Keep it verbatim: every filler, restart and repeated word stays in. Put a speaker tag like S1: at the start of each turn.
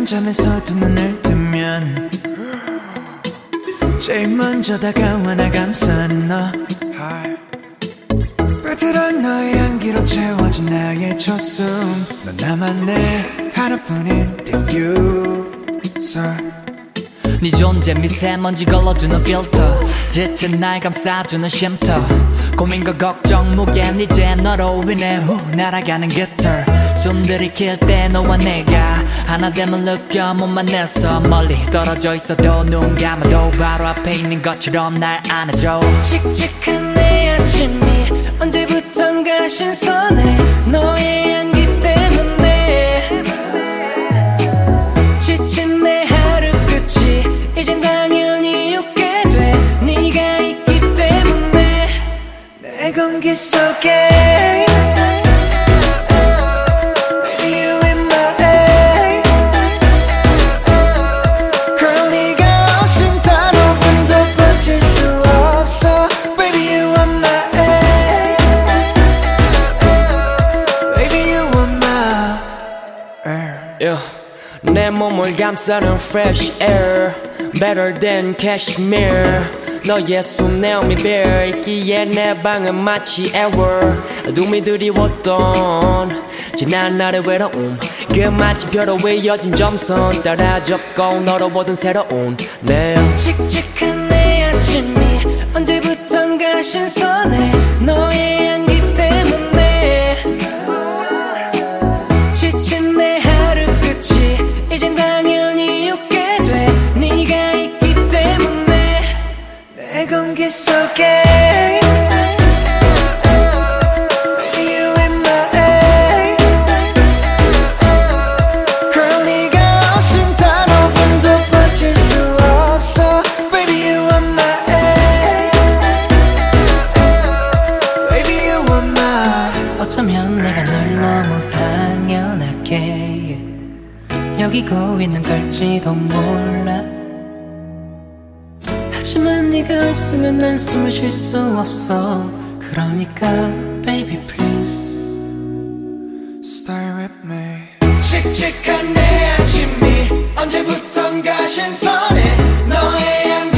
S1: 잠에서 두 눈을 뜨면 제일 먼저 다가와 나 감싸는 너 불들은 너의 향기로 채워진 나의 초숨 넌 나만의 하나뿐인 diffuser
S2: 네 존재 미세먼지 걸러주는 필터 지친 날 감싸주는 쉼터 고민과 걱정 무게는 이제 너로 인해 후 날아가는 깃털 숨 들이킬 때 너와 내가 하나 됨을 느껴 몸만 내서 멀리 떨어져 있어도 눈 감아도 바로 앞에 있는 것처럼 날 안아줘
S3: 칙칙한 내 아침이 언제부턴가 신선해 너의 향기 때문에 지친 내 하루 끝이 이젠 당연히 웃게 돼 네가 있기 때문에
S1: 내 공기 속에
S3: Yeah. 내 몸을 감싸는 fresh air Better than cashmere 너의 숨 내어미 bear 있기에 내 방은 마치 ever 눈이 드리웠던 지난 날의 외로움 그 마침표로 이어진 점선 따라 접고 너로 보던 새로운 내 칙칙한 내 아침이 언제부턴가 신선해 너의 향기 때문에 지친 내 하루 끝이 이젠 당연히 웃게 돼 네가 있기 때문에
S1: 내 공기 속에 Baby you in my air Girl 네가 없인 단 오 분도 버틸 수 없어 Baby you in my air Baby you in my
S3: 어쩌면 내가 널 너무 당연하게 여기고 있는 걸지도 몰라 하지만 네가 없으면 난 숨을 쉴 수 없어 그러니까 baby please
S1: Stay with me 칙칙한 내 아침이 언제부턴가 신선해 너의 향기